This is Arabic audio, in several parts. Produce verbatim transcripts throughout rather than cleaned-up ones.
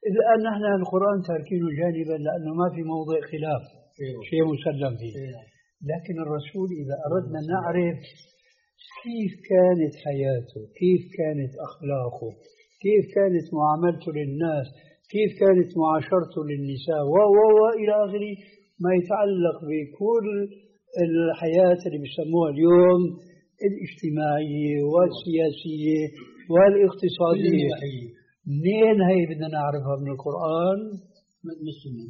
الآن نحن القرآن تاركينه جانبا لأنه ما في موضع خلاف، شيء مسلم فيه. لكن الرسول إذا أردنا نعرف كيف كانت حياته، كيف كانت أخلاقه، كيف كانت معاملته للناس، كيف كانت معاشرته للنساء و و وإلى آخره، ما يتعلق بكل الحياة اللي بيسموها اليوم الاجتماعية والسياسية والاقتصادية. منين هي بدنا نعرفها؟ من القرآن، من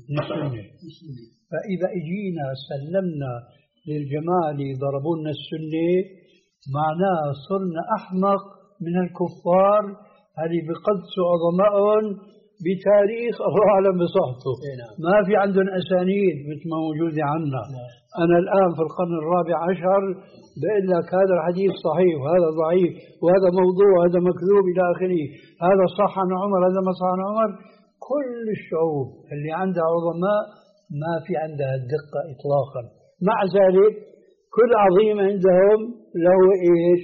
السنة. فإذا اجينا سلمنا للجماعة اللي ضربوا لنا السنة، معناه صرنا أحمق من الكفار اللي بقدسوا عظمائهم بتاريخ الله أعلم بصحته، ما في عندهم أسانيد مثل ما موجودة عنا. أنا الآن في القرن الرابع عشر بقول لك هذا الحديث صحيح وهذا ضعيف وهذا موضوع وهذا مكذوب إلى آخره، هذا صح عن عمر هذا ما صح عن عمر. كل الشعوب اللي عندها عظماء ما في عندها الدقة إطلاقا، مع ذلك كل عظيم عندهم له إيش؟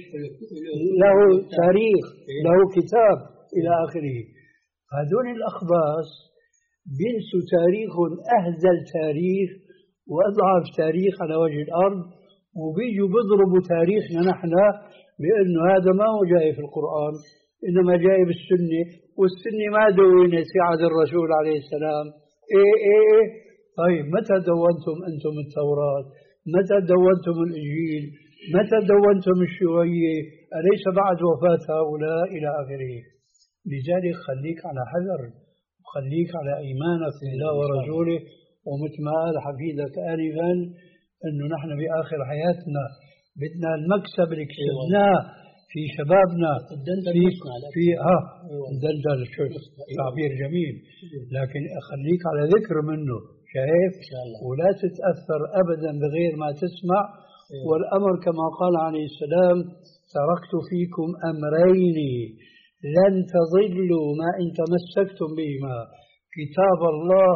له تاريخ، له كتاب إلى آخره. هذول الأخباص بينسوا تاريخ أهزل تاريخ وأضعف تاريخ على وجه الأرض، وبيجوا بيضربوا تاريخنا نحن بأنه هذا ما هو جاي في القرآن إنما جاي بالسنة، والسنة ما دونت في عهد الرسول عليه السلام. إيه إيه إيه طيب متى دونتم أنتم التوراة؟ متى دونتم الإنجيل؟ متى دونتم الشيوعية؟ أليس بعد وفاة هؤلاء إلى آخره؟ لذلك خليك على حذر وخليك على إيمانك بالله ورسوله. ومثل ما قال حفيدك آنفا أنه نحن بآخر حياتنا بدنا المكسب اللي كسبناه في شبابنا في في ها دندل شو تعبير جميل، لكن خليك على ذكر منه، شايف؟ ولا تتأثر أبدا بغير ما تسمع. والأمر كما قال عليه السلام: تركت فيكم أمرين لن تضلوا ما إن تمسكتم بهما، كتاب الله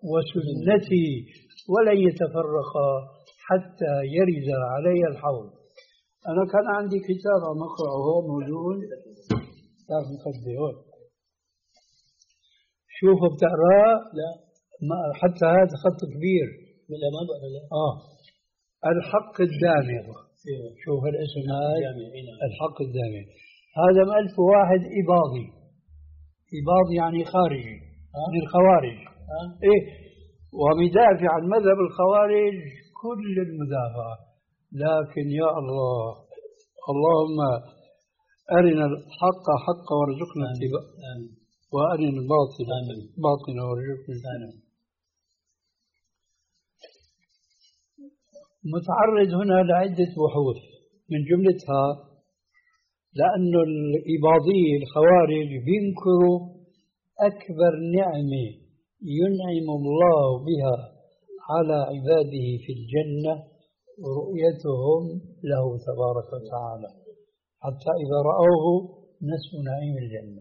وسنتي ولن يتفرقا حتى يرد علي الحوض. أنا كان عندي كتاب عم أقرأه موجود، تعرف مخبي هون، شوف بتقرأ؟ لا حتى هذا خط كبير. لا ما بقرأ. لا آه الحق الدامغ. شوف الاسم هذا الحق الدامغ، هذا مألف واحد إباضي. إباضي يعني خارجي من الخوارج. إيه، ومدافع عن مذهب الخوارج كل المدافعة. لكن يا الله، اللهم أرنا الحق حقا وارزقنا اتباعه، وأرنا الباطل باطلا وارزقنا اجتنابه. متعرض هنا لعدة بحوث، من جملتها لأن الإباضية الخوارج بينكروا أكبر نعمة ينعم الله بها على عباده في الجنة رؤيتهم له تبارك وتعالى، حتى إذا رأوه نسوا نعيم الجنة.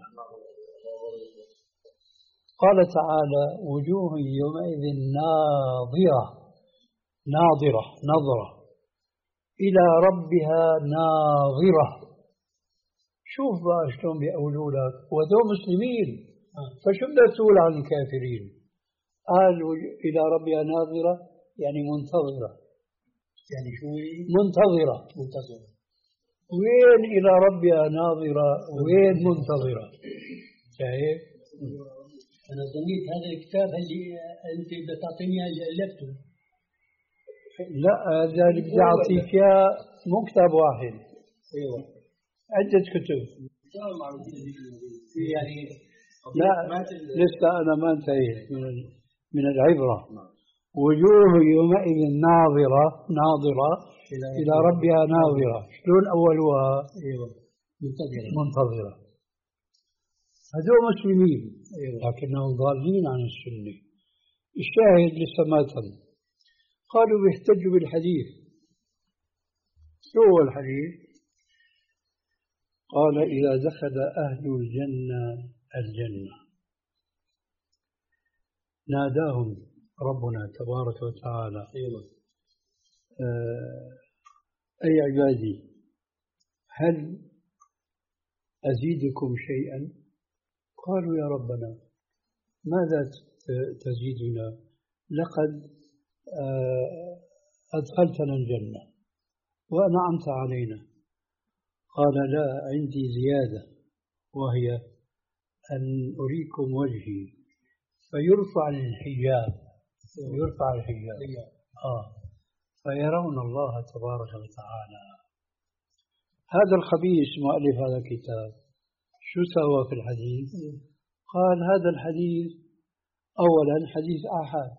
قال تعالى: وجوه يومئذ ناظرة ناظرة نظرة إلى ربها ناظرة. شوف بقى شلون بيقولوا لك وذو مسلمين، فشو بدك تقول عن الكافرين؟ قال إلى ربها ناظرة يعني منتظرة. يعني شو منتظرة؟ منتظرة. وين إلى ربها ناظرة وين منتظرة؟ شايف؟ أنا ظنيت هذا الكتاب اللي أنت بدك تعطيني اللي ألفته. لا، هذا اللي بدي أعطيك إياه مو كتاب واحد. أيوة عدة كتب. يعني لا لسه أنا ما انتهيت من من العبرة. وجوه يومئذ ناظرة ناظرة إلى ربها ناظرة. شلون أولها؟ أيوة منتظرة منتظرة. هذول مسلمين لكنهم ضالين عن السنة. الشاهد لسه ما تم. قالوا بيحتجوا بالحديث. شو هو الحديث؟ قال: إذا دخل أهل الجنة الجنة ناداهم ربنا تبارك وتعالى: أي عبادي هل أزيدكم شيئا؟ قالوا: يا ربنا ماذا تزيدنا؟ لقد أدخلتنا الجنة وأنعمت علينا. قال لا، عندي زيادة، وهي أن أريكم وجهي فيرفع الحجاب، يرفع الحجاب آه فيرون الله تبارك وتعالى. هذا الخبيث مؤلف هذا الكتاب شو سوى في الحديث؟ قال هذا الحديث أولا حديث آحاد،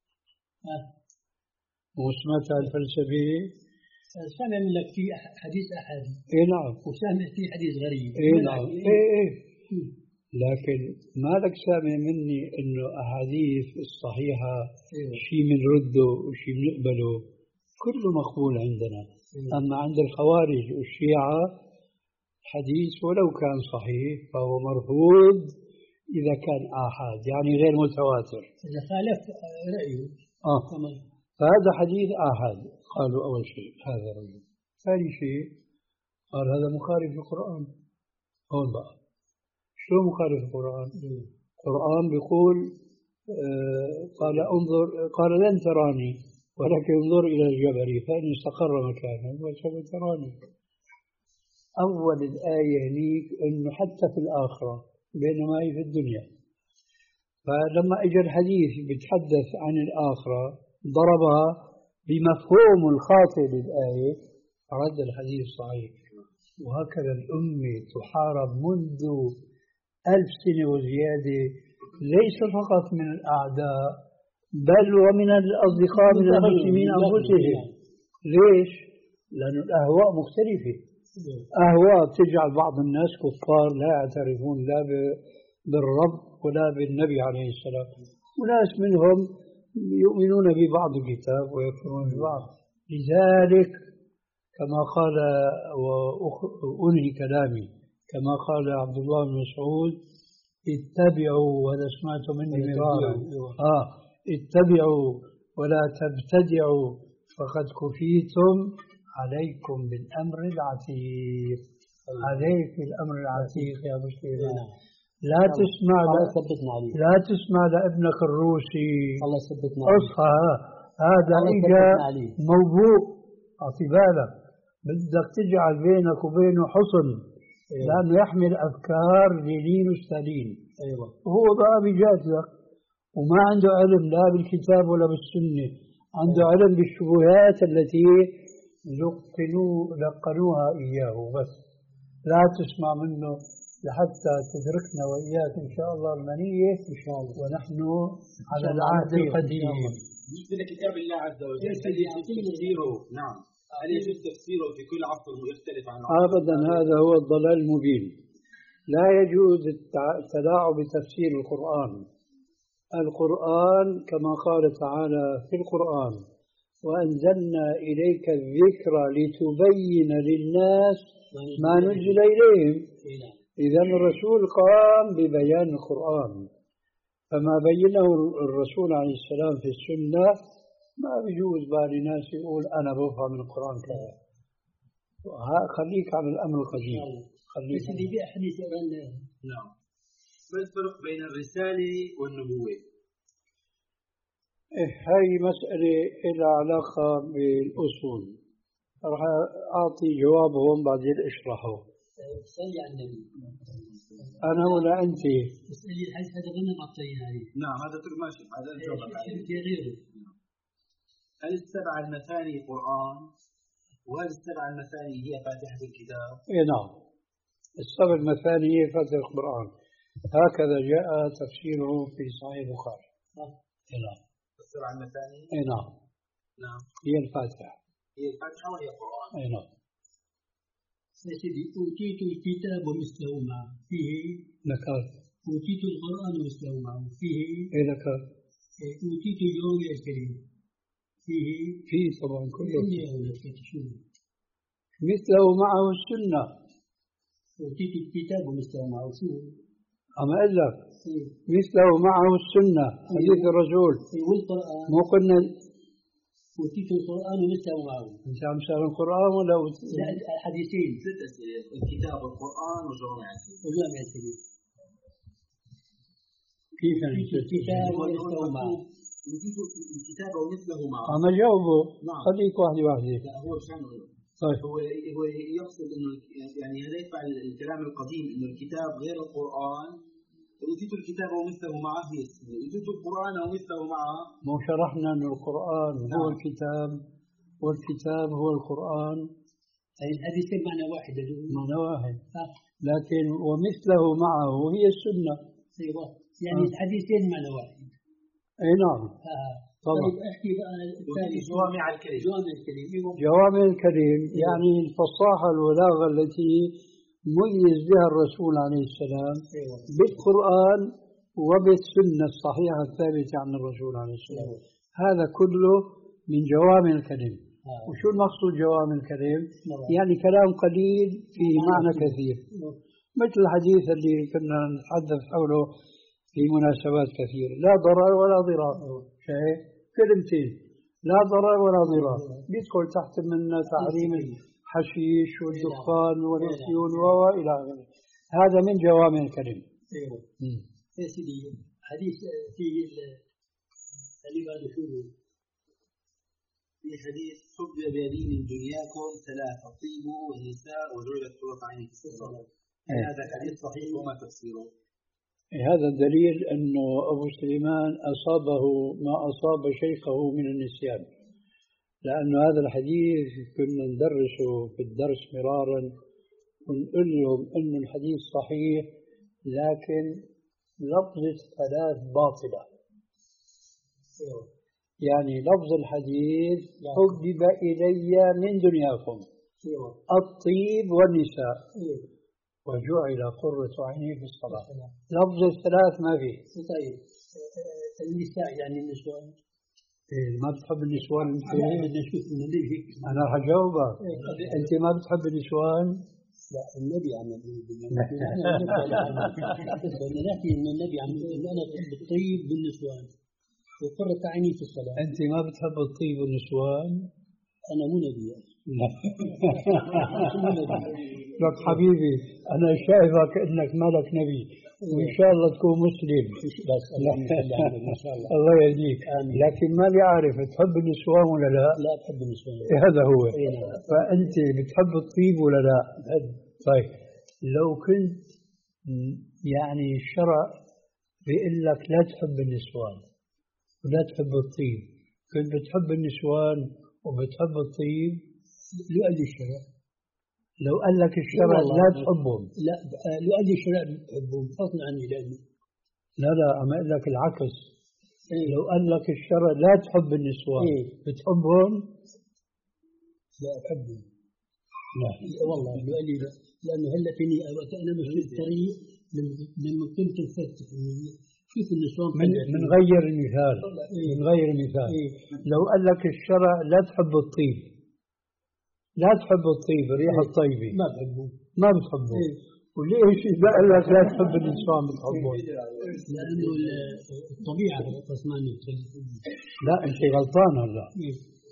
وسمعت الفلسفة سامع منك في حديث أحد. إيه نعم. وسامع في حديث غريب. إيه نعم. إيه إيه. لكن ما لك سامع مني إنه أحاديث الصحيحة إيه. شيء بنرده وشيء بنقبله، كله مقبول عندنا. إيه. أما عند الخوارج والشيعة حديث ولو كان صحيح فهو مرفوض إذا كان آحاد، يعني غير متواتر. إذا خالف رأيه. آه. فهذا حديث آحاد. قالوا أول شيء هذا رجل. ثاني شيء قال هذا مخالف للقرآن. هون بقى شو مخالف القرآن؟ القرآن بيقول آه قال انظر، قال لن تراني ولكن انظر إلى الجبل فإن استقر مكانه وسوف تراني. أول الآية هنيك إنه حتى في الآخرة بينما هي في الدنيا. فلما إجا الحديث بيتحدث عن الآخرة ضربها بمفهوم الخاطئ للآية، رد الحديث صحيح. وهكذا الأمة تحارب منذ ألف سنة وزيادة، ليس فقط من الأعداء بل ومن الأصدقاء من المسلمين أنفسهم. ليش؟ لأن الأهواء مختلفة. أهواء تجعل بعض الناس كفار لا يعترفون لا بالرب ولا بالنبي عليه السلام، وناس منهم يؤمنون ببعض الكتاب ويكفرون ببعض. لذلك كما قال وأنهي كلامي كما قال عبد الله بن مسعود اتبعوا، وهذا سمعت مني مرارا آه اتبعوا ولا تبتدعوا فقد كفيتم، عليكم بالأمر العتيق. عليك بالأمر العتيق يا مسلم. لا تسمع لا تسمع لابنك الروسي الله يثبتنا اصحى، هذا اجا موضوع اعطي بالك، بدك تجعل بينك وبينه حصن. أيوة. لانه يحمل افكار لينين وستالين. ايوه. وهو بقى بيجادلك وما عنده علم لا بالكتاب ولا بالسنه، عنده أيوة. علم بالشبهات التي لقنوا لقنوها اياه بس. لا تسمع منه لحتى تدركنا وإياك إن شاء الله المنية إن شاء الله، ونحن على العهد القديم. بالنسبة لكتاب الله عز وجل هل يجوز تفسيره؟ نعم، هل يجوز تفسيره في كل عصر ويختلف عن عصر؟ أبدا، هذا هو الضلال المبين. لا يجوز التلاعب بتفسير القرآن. القرآن كما قال تعالى في القرآن وأنزلنا إليك الذكر لتبين للناس ما نزل إليهم. إذا الرسول قام ببيان القرآن، فما بينه الرسول عليه السلام في السنة ما بيجوز بقى لناس يقول أنا بفهم من القرآن كذا. خليك على الأمر القديم. خليك اللي بأحاديث نعم. ما الفرق بين الرسالة والنبوة؟ إيه، هاي مسألة لها علاقة بالأصول، راح أعطي جوابهم بعدين أشرحه. صلي على النبي. أنا ولا أنت؟ اسألي الحديث هذا غنى معطينا عليه. نعم هذا ترك ماشي، هذا الجواب عليه. غيره. هل السبع المثاني قرآن؟ وهل السبع المثاني هي فاتحة الكتاب؟ إيه نعم، السبع المثاني هي فاتحة القرآن، هكذا جاء تفسيره في صحيح البخاري. إيه نعم. السبع المثاني؟ إيه نعم. نعم. هي الفاتحة. هي الفاتحة وهي القرآن. إيه نعم. سيدي أوتيت الكتاب ومثله معه فيه نكال. أوتيت القرآن ومثله معه فيه إيه نكال. أوتيت الجوامع الكريم فيه فيه طبعا كله. فيه مثله معه السنة. أوتيت الكتاب ومثله معه شو؟ أما أقول لك مثله معه السنة حديث الرسول. والقرآن. مو قلنا أوتيت القرآن ومثله معه. أنت عم تسأل القرآن ولا لا الحديثين. ست أسئلة، الكتاب والقرآن وجوامع الكلم. وجوامع الكلم. كيف في الكتاب ومثله معه. نجيب الكتاب ومثله معه. أما جاوبه. نعم. خليك واحدة واحدة. لا هو شان طيب. هو هو يقصد انه يعني هذا يتبع الكلام القديم انه الكتاب غير القرآن. وجدت الكتاب ومثله معه وجدت القرآن ومثله معه. مو شرحنا أن القرآن نعم. هو الكتاب والكتاب هو القرآن. أي الحديثين معنى واحد. معنى واحد. لكن ومثله معه هي السنة. أيوة. يعني آه. الحديثين معنى واحد. أي نعم. آه. طبعا. طيب احكي بقى الثاني جوامع الكلم. جوامع الكلم. جوامع الكلم يعني الفصاحة والبلاغة التي ميز بها الرسول عليه السلام بالقرآن وبالسنة الصحيحة الثابتة عن الرسول عليه السلام. هذا كله من جوامع الكلم. وشو المقصود جوامع الكلم؟ يعني كلام قليل فيه معنى كثير، مثل الحديث اللي كنا نتحدث حوله في مناسبات كثيرة، لا ضرر ولا ضرار. شيء كلمتين لا ضرر ولا ضرار بيدخل تحت من تحريم الحشيش والدخان والنسيون وإلى آخره. هذا من جوامع الكلم. ايوه يا سيدي حديث في اللي بعد شو في حديث حب بيدين من دنياكم ثلاثة الطيب والنساء وجعلت قرة عيني في الصلاة. هذا حديث صحيح وما تفسيره؟ هذا الدليل أنه أبو سليمان أصابه ما أصاب شيخه من النسيان، لأن هذا الحديث كنا ندرسه في الدرس مرارا ونقول لهم أن الحديث صحيح لكن لفظ الثلاث باطلة. يعني لفظ الحديث حبب إلي من دنياكم الطيب والنساء وجعل قرة عيني في الصلاة. لفظ الثلاث ما فيه. طيب النساء يعني النسوان. إيه ما بتحب النسوان انت؟ بدنا نشوف النبي هيك. انا حجاوبك. انت ما بتحب النسوان؟ لا النبي عم يقول بدنا نحكي ان النبي عم يقول انا بحب الطيب بالنسوان وقرة عيني في الصلاة. انت ما بتحب الطيب والنسوان؟ انا مو نبي. لك حبيبي انا شايفك انك مالك نبي وان شاء الله تكون مسلم بس ان شاء الله الله يهديك. لكن ما بيعرف تحب النسوان ولا لا؟ لا بحب النسوان. هذا هو. فانت بتحب الطيب ولا لا؟ بحب. طيب لو كنت يعني الشرع بيقول لك لا تحب النسوان ولا تحب الطيب، كنت بتحب النسوان وبتحب الطيب؟ لو قال لي الشرع لو قال لك الشرع لا تحبهم. لا لو قال لي الشرع بحبهم غصب عني لاني لا لا أما أقول لك العكس. إيه؟ لو قال لك الشرع لا تحب النسوان إيه؟ بتحبهم؟ لا أحبهم. لا والله لو قال لي لأنه هلا فيني أنا مش في الطريق لما كنت مفتح شوف النسوان من, من غير المثال. إيه؟ من غير المثال. إيه؟ لو قال لك الشرع لا تحب الطيب لا تحب الطيب الريحة إيه؟ الطيبة ما بحبه ما بتحبه. إيه؟ وليش إذا قال لك لا تحب النسوان بتحبه؟ لأنه الطبيعة غصبانة. لا أنت غلطان هلا. إيه؟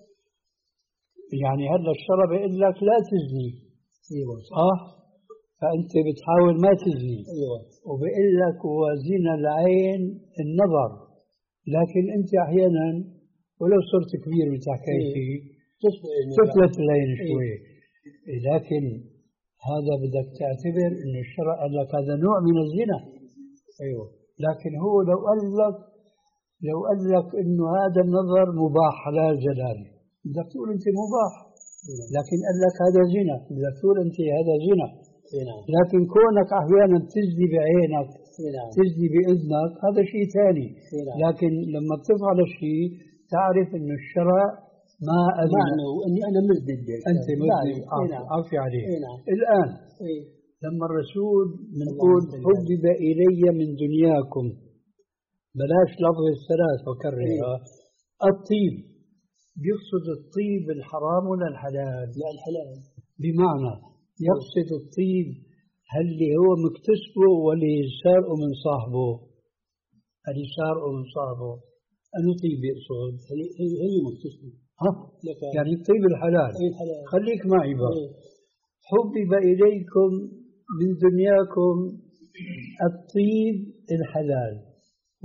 يعني هذا الشرع بيقول لك لا تزني. ايوه صح؟ فأنت بتحاول ما تزني. ايوه وبيقول لك وزنا العين النظر، لكن أنت أحيانا ولو صرت كبير بتحكي فيه تفلت العين شوي. لكن هذا بدك تعتبر إنه الشرع قال لك هذا نوع من الزنا. ايوه لكن هو لو قال لك لو قال لك إنه هذا النظر مباح حلال جلال بدك تقول أنت مباح. لكن قال لك هذا زنا بدك تقول أنت هذا زنا. لكن كونك أحيانا تزني بعينك تزني بإذنك هذا شيء ثاني. لكن لما بتفعل الشيء تعرف إنه الشرع ما أذن وإني أنا مذنب أنت مذنب. عافية عليك. الآن لما الرسول بنقول حبب إلي من دنياكم بلاش لفظ الثلاث وكررها الطيب بيقصد الطيب الحرام ولا الحلال؟ لا الحلال. بمعنى يقصد الطيب هل اللي هو مكتسبه ولا سارقه من صاحبه؟ هل سارقه من صاحبه؟ أنه طيب يقصد؟ هي مكتسبه. ها؟ يعني الطيب الحلال. الحلال. خليك معي بقى. حبب إليكم من دنياكم الطيب الحلال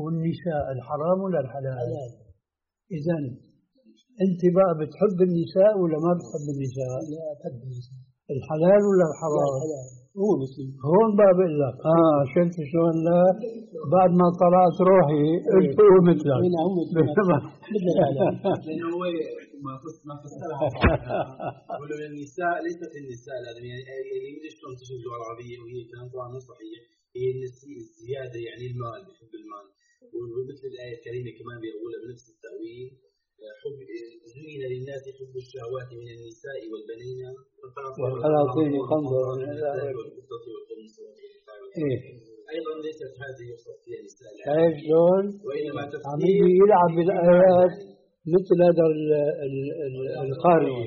والنساء الحرام ولا الحلال؟ إذا أنت بقى بتحب النساء ولا ما بتحب النساء؟ لا أحب النساء. الحلال ولا الحرام؟ الحلال هو مسلم. هون بقى بقول لك اه شفت شلون؟ لا بعد ما طلعت روحي قلت هو مثلك. هم مثل العالم. لأنه هو ما ما فسرها. يقولوا النساء ليست النساء لازم يعني يعني شلون تشوف اللغة العربية وهي كلام طبعا مو صحيح. هي الزيادة يعني المال، بحب المال. ومثل الآية الكريمة كمان بيقولها بنفس التأويل، حب زين للناس حب الشهوات من النساء والبنين والقناطير قنطرة والفضة والخمس إيه. أيضا ليست هذه يوصف فيها النساء. شايف شلون؟ وإنما عم يجي يلعب بالآيات مثل هذا القارئ.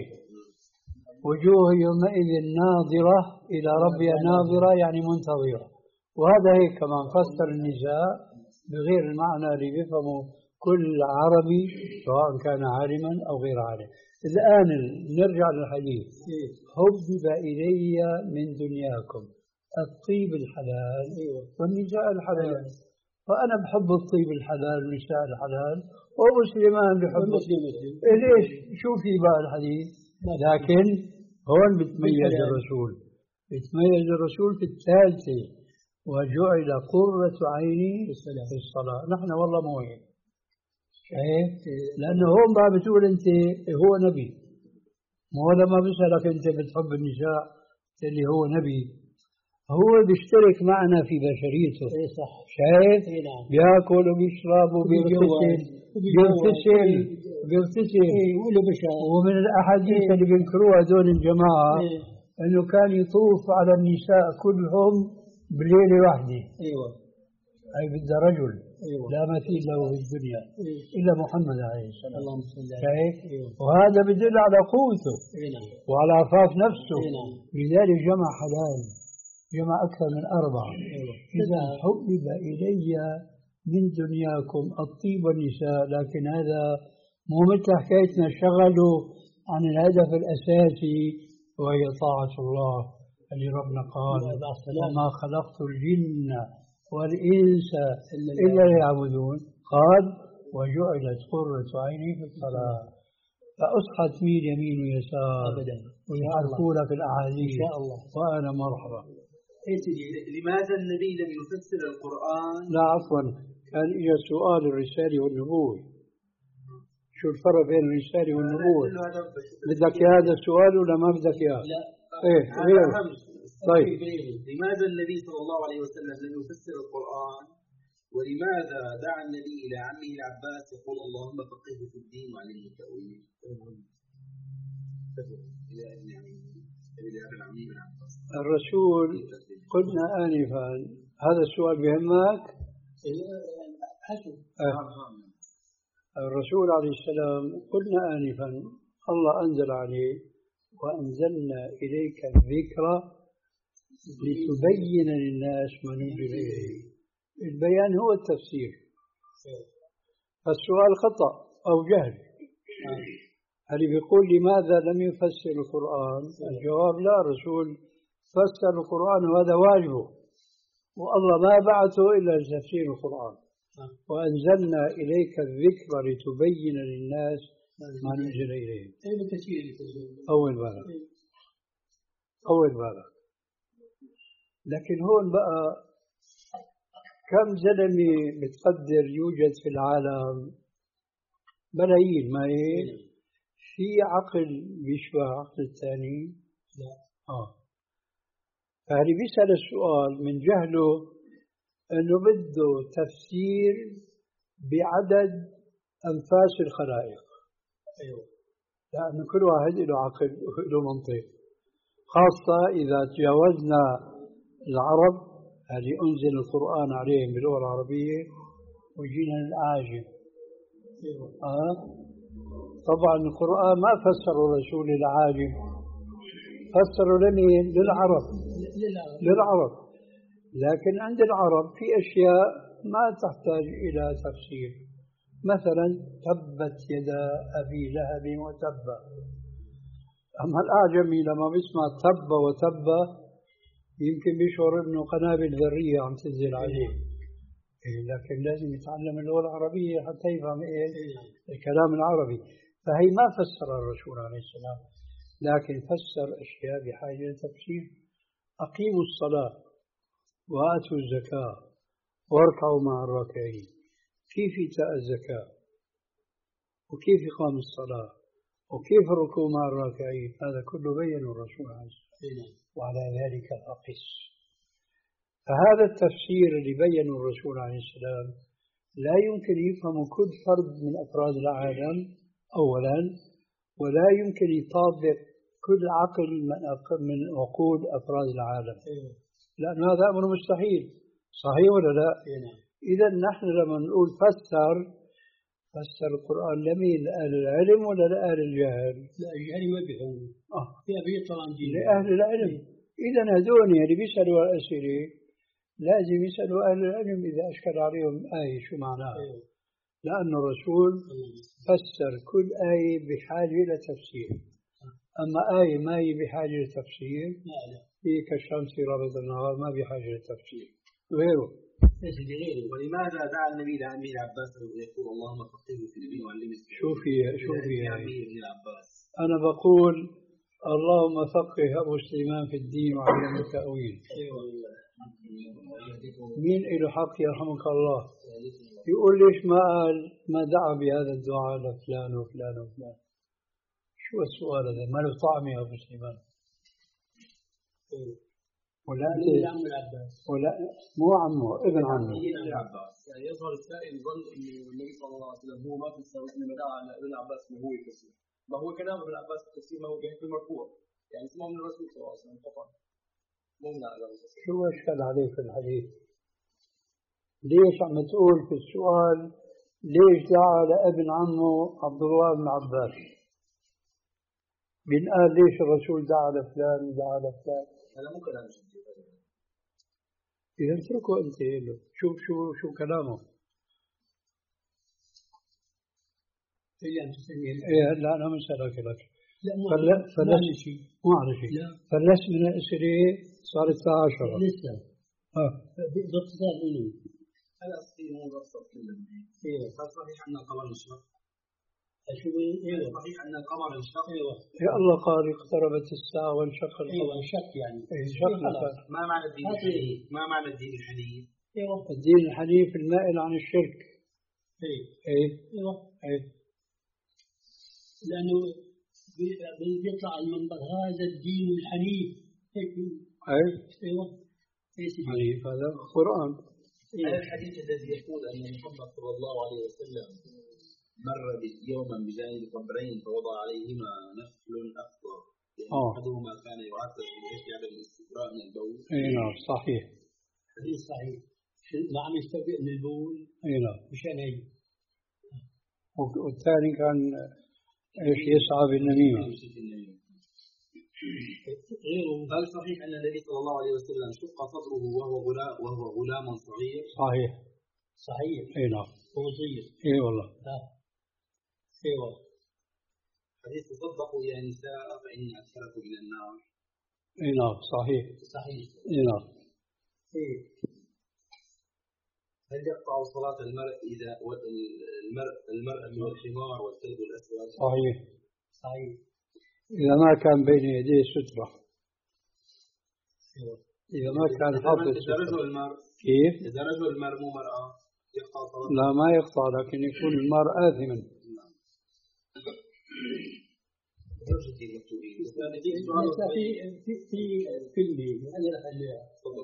وجوه يومئذ ناظرة إلى ربها ناظرة يعني منتظرة. وهذا هيك كمان فسر النساء بغير المعنى اللي بيفهمه كل عربي سواء كان عالما أو غير عالم. الآن نرجع للحديث. حبب إلي من دنياكم الطيب الحلال والنساء الحلال. فأنا بحب الطيب الحلال والنساء الحلال ومسلمان بحب إيه ليش؟ شو في بقى الحديث؟ لكن هون بتميز الرسول بتميز الرسول في الثالثة وجعل قرة عيني في الصلاة. نحن والله مو هيك. شايف؟ لأنه هون بقى بتقول أنت هو نبي، مو لما بسألك أنت بتحب النساء اللي هو نبي، هو بيشترك معنا في بشريته. صح. شايف؟ بياكل وبيشرب وبيغتسل بيغتسل بيغتسل ومن الأحاديث اللي بينكروها هذول الجماعة أنه كان يطوف على النساء كلهم بليلة واحدة. أيوة. أي بدها رجل. أيوة. لا مثيل له في الدنيا. أيوة. إلا محمد عليه السلام. اللهم صل عليه. أيوة. وهذا بدل على قوته. أيوة. وعلى عفاف نفسه. أيوة. لذلك جمع حلال، جمع أكثر من أربعة. أيوة. إذا حبب إلي من دنياكم الطيب والنساء، لكن هذا مو مثل حكايتنا شغلوا عن الهدف الأساسي وهي طاعة الله اللي ربنا قال وما خلقت الجن والإنس إلا ليعبدون. قال وجعلت قرة عيني في الصلاة. فأصحى تميل يمين ويسار أبدا ويعرفوا لك الأحاديث إن شاء الله وأنا مرحبا. لماذا النبي لم يفسر القرآن؟ لا عفوا، كان إجا سؤال الرسالة والنبوة. شو الفرق بين الرسالة والنبوة؟ بدك هذا السؤال ولا ما بدك اياه؟ لا ايه غير. طيب لماذا النبي صلى الله عليه وسلم لم يفسر القرآن؟ ولماذا دعا النبي إلى عمه العباس يقول اللهم فقهه في الدين وعلمه التأويل؟ الرسول قلنا آنفا هذا السؤال بيهمك؟ الرسول عليه السلام قلنا آنفا الله أنزل عليه وأنزلنا إليك الذكر لتبين للناس ما نزل إليه. البيان هو التفسير. فالسؤال خطأ أو جهل. هل بيقول لماذا لم يفسر القرآن؟ الجواب لا، الرسول فسر القرآن وهذا واجبه، والله ما بعثه إلا لتفسير القرآن. وأنزلنا إليك الذكر لتبين للناس ما نزل إليهم. أول بالك أول بالك لكن هون بقى كم زلمة بتقدر يوجد في العالم؟ ملايين. ما هيك؟ في عقل بيشبه عقل الثاني؟ لا. آه. فهل بيسأل السؤال من جهله أنه بده تفسير بعدد أنفاس الخلائق. أيوة. لأن كل واحد له عقل وله منطق، خاصة إذا تجاوزنا العرب اللي أنزل القرآن عليهم باللغة العربية وجينا للأعاجم. أيوة. آه. طبعا القرآن ما فسروا الرسول للعاجم، فسروا لمين؟ للعرب. للعرب. لكن عند العرب في أشياء ما تحتاج إلى تفسير. مثلا تبت يدا أبي لهب وتب. أما الأعجمي لما بيسمع تب وتب يمكن بيشعر إنه قنابل ذرية عم تنزل عليه. لكن لازم يتعلم اللغة العربية حتى يفهم إيه الكلام العربي. فهي ما فسر الرسول عليه السلام، لكن فسر أشياء بحاجة لتفسير. أقيموا الصلاة وآتوا الزكاة واركعوا مع الراكعين. كيف إيتاء الزكاة وكيف إقام الصلاة وكيف الركوع مع الراكعين؟ هذا كله بينه الرسول عليه السلام، وعلى ذلك فقس. فهذا التفسير اللي بينه الرسول عليه السلام لا يمكن يفهم كل فرد من أفراد العالم أولا، ولا يمكن يطابق كل عقل من عقول أفراد العالم، لأن هذا أمر مستحيل. صحيح ولا لا؟ إذا نحن لما نقول فسر فسر القرآن لمين؟ لأهل العلم ولا لأهل الجهل؟ لا الجهل ما بيفهمون. آه. في أبي طبعا دين لأهل العلم. إذا هذول اللي بيسألوا الأسئلة لازم يسألوا أهل العلم إذا أشكل عليهم آية شو معناها. أيوه. لأن الرسول فسر كل آية بحاجة إلى تفسير. أما آية ما هي بحاجة لتفسير هي كالشمس رابط النهار ما بحاجة لتفسير. غيره ولماذا دعا النبي لعمه العباس يقول اللهم فقهه في الدين وعلمه؟ شوفي شوفي عمه ابن العباس. أنا بقول اللهم فقه أبو سليمان في الدين وعلمه التأويل. مين له حق يرحمك الله يقول ليش ما قال ما دعا بهذا الدعاء لفلان وفلان وفلان؟ شو السؤال هذا؟ ما له طعم يا أبو سليمان؟ ولا ولا مو عمه ابن عمه. يعني يظهر السائل يظن انه النبي صلى الله عليه وسلم هو ما في السابق انما دعا على ابن عباس انه هو يفسر. ما هو كلام ابن عباس في التفسير ما هو جاي في المرفوع، يعني اسمه من الرسول صلى الله عليه وسلم طبعا مو من على الرسول. شو اشكال عليك في الحديث؟ ليش عم تقول في السؤال ليش دعا لابن عمه عبد الله بن عباس؟ بنقال ليش الرسول دعا لفلان ودعا لفلان؟ هذا مو كلام جدي. إذا اتركه أنت له شوف شو شو كلامه. إيه لا أنا مش هلاك لك. لا مو على شيء. مو على شيء. فلس من الأسئلة صارت عشرة. لسه. آه. باختصار منه. هذا أصلي مو بأصل كله. إيه. هل صحيح أن القمر انشق؟ شو ايوه صحيح ان القمر انشق. ايوه يا الله قال اقتربت الساعه وانشق القمر. ايوه انشق يعني انشق. ما معنى الدين الحنيف؟ ما معنى الدين الحنيف؟ ايوه الدين الحنيف المائل عن الشرك. ايه ايه ايوه ايه لانه بيطلع المنبر هذا الدين الحنيف هيك. ايه ايوه حنيف هذا القران. هذا الحديث الذي يقول ان محمد صلى الله عليه وسلم مر يوما بجانب قبرين فوضع عليهما نفل اخضر، يعني احدهما كان يعتز من اجل عدم الاستبراء من البول. اي نعم صحيح. حديث صحيح. ما عم يستبرئ من البول. اي نعم. مشان هيك. والثاني كان ايش يسعى بالنميمه. هل صحيح ان النبي صلى الله عليه وسلم شق صدره وهو غلام وهو غلام صغير؟ صحيح. صحيح. اي نعم. هو صغير. اي والله. اه. ايوه. حديث تصدقوا يا نساء فإن أكثركم إلى النار. اي نعم صحيح. صحيح. اي نعم. إيه. هل يقطع صلاة المرء إذا المرء المرأة والحمار والكلب الأسود؟ صحيح. صحيح. إذا ما كان بين يديه سترة. ايوه. إذا ما كان حافظ إذا رجل المرء كيف؟ إذا رجل المرء مو مرأة يقطع صلاة. لا ما يقطع لكن يكون المرء آثما. في في في الليل انا رح اخليها.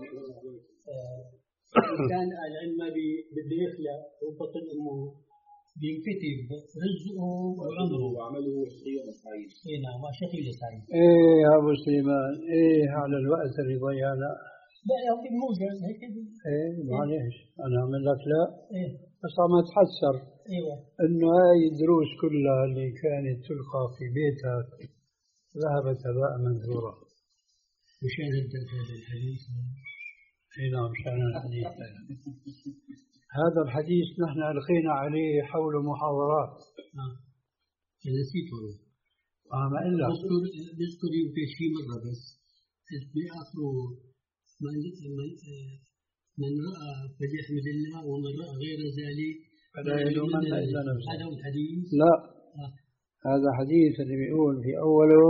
كان العلم ما بده يخلق وبطن امه بينكتب رزقه وعمره وعمله شقي سعيد. اي نعم شقي سعيد. ايه يا ابو سليمان ايه على الوقت اللي ضيعنا. لا يا اخي موجه هيك. ايه معلش انا اعمل لك لا. ايه بس عم اتحسر. ايوه. انه هاي الدروس كلها اللي كانت تلقى في بيتك ذهبت هباء منثورا. مشان هذا الحديث. اي نعم مشان الحديث. هذا الحديث نحن ألقينا عليه حول محاضرات. اه نسيت والله. اه ما إلا بذكر بذكر يمكن شيء مرة بس بآخره من رأى فليحمد الله ومن رأى غير ذلك فلا يلومن إلا نفسه. هذا هو الحديث. لا آه. هذا حديث اللي بيقول في أوله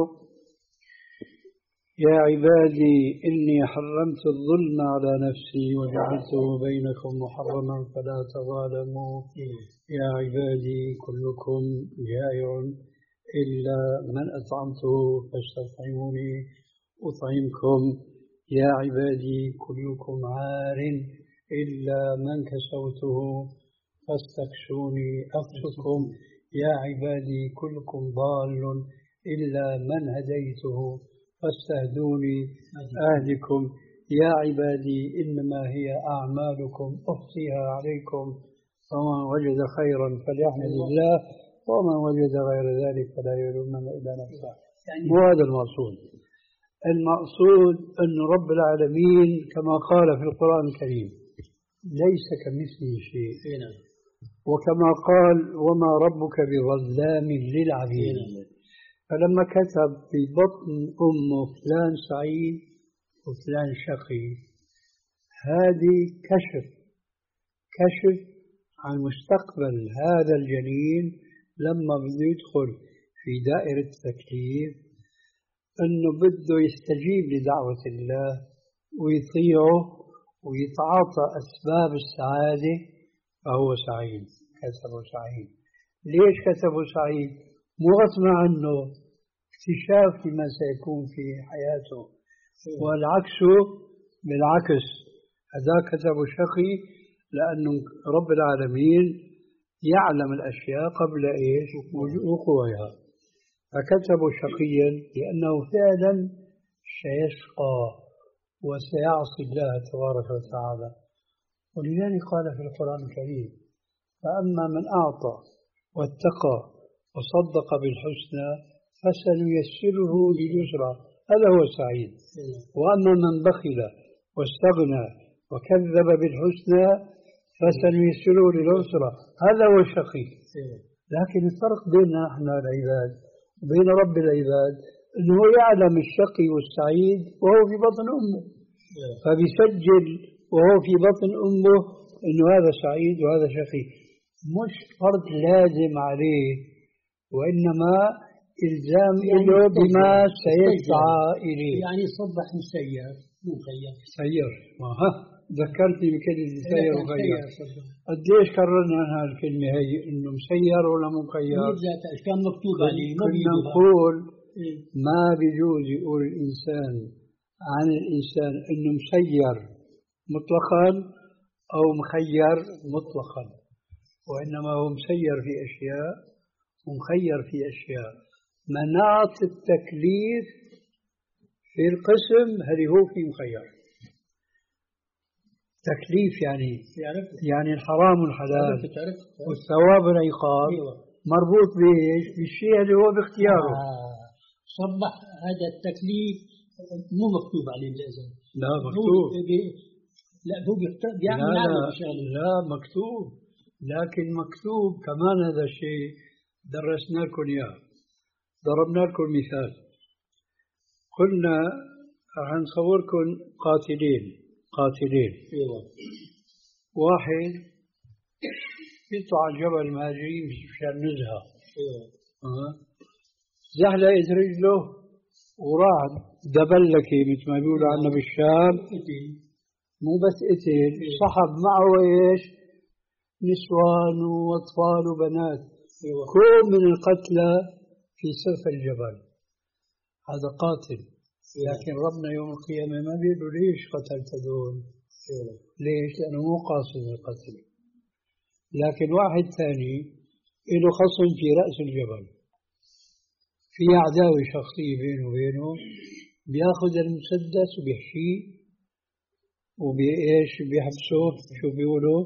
يا عبادي إني حرمت الظلم على نفسي وجعلته بينكم محرما فلا تظالموا. يا عبادي كلكم جائع إلا من أطعمته فاستطعموني أطعمكم. يا عبادي كلكم عار إلا من كسوته فاستكسوني أكسكم. يا عبادي كلكم ضال إلا من هديته فاستهدوني أهدكم. يا عبادي إنما هي أعمالكم أحصيها عليكم فمن وجد خيرا فليحمد الله ومن وجد غير ذلك فلا يلومن إلا نفسه. مو هذا المقصود. المقصود أن رب العالمين كما قال في القرآن الكريم ليس كمثله شيء، وكما قال وما ربك بظلام للعبيد. فلما كتب في بطن أمه فلان سعيد وفلان شقي، هذه كشف كشف عن مستقبل هذا الجنين لما بده يدخل في دائرة التكليف، أنه بده يستجيب لدعوة الله ويطيعه ويتعاطى أسباب السعادة، فهو سعيد. كتبه سعيد. ليش كتبه سعيد؟ مو غصب عنه، اكتشاف لما سيكون في حياته. والعكس بالعكس، هذا كتبه شقي لأنه رب العالمين يعلم الأشياء قبل إيش وقوعها، فكتبه شقيا لأنه فعلا سيشقى وسيعصي الله تبارك وتعالى. ولذلك قال في القرآن الكريم فأما من أعطى واتقى وصدق بالحسنى فسنيسره لليسرى، هذا هو السعيد. وأما من بخل واستغنى وكذب بالحسنى فسنيسره للعسرى، هذا هو الشقي. لكن الفرق بيننا نحن العباد وبين رب العباد أنه يعلم الشقي والسعيد وهو في بطن أمه، فبيسجل وهو في بطن أمه أنه هذا سعيد وهذا شقي. مش فرض لازم عليه، وإنما إلزام يعني له بما سيسعى إليه. يعني صبح مسير مو مخير. سير، ها ذكرتني بكلمة مسير وخير. قديش كررنا هذه الكلمة هي إنه مسير ولا مخير؟ كان مكتوب عليه. كنا نقول ما بيجوز يقول الإنسان عن الإنسان إنه مسير مطلقا أو مخير مطلقا، وإنما هو مسير في أشياء ومخير في أشياء. مناط التكليف في القسم هل هو في مخير. تكليف يعني يعني الحرام والحلال والثواب والعقاب مربوط بإيش؟ بالشيء اللي هو باختياره. آه. صبح هذا التكليف مو مكتوب عليه لازم. لا مكتوب. لا هو بيختار يعني لا, لا, لا مكتوب، لكن مكتوب كمان هذا الشيء درسنا لكم إياه. ضربنا لكم مثال، قلنا راح نصوركم قاتلين قاتلين واحد يطلع على الجبل مهاجرين مشان نزهة، أه. زحلقت رجله وراح دبلكي مثل ما بيقولوا عنا بالشام. مو بس قتل، صحب معه ايش؟ نسوان واطفال وبنات. كل من القتلى في سقف الجبل، هذا قاتل. لكن ربنا يوم القيامة ما بيقولوا ليش قتلت دول؟ ليش؟ لأنه مو قاصد القتل. لكن واحد ثاني له خصم في رأس الجبل، في عداوة شخصية بينه وبينه، بياخذ المسدس وبيحشيه وبيش بيحبسه، شو بيقولوا؟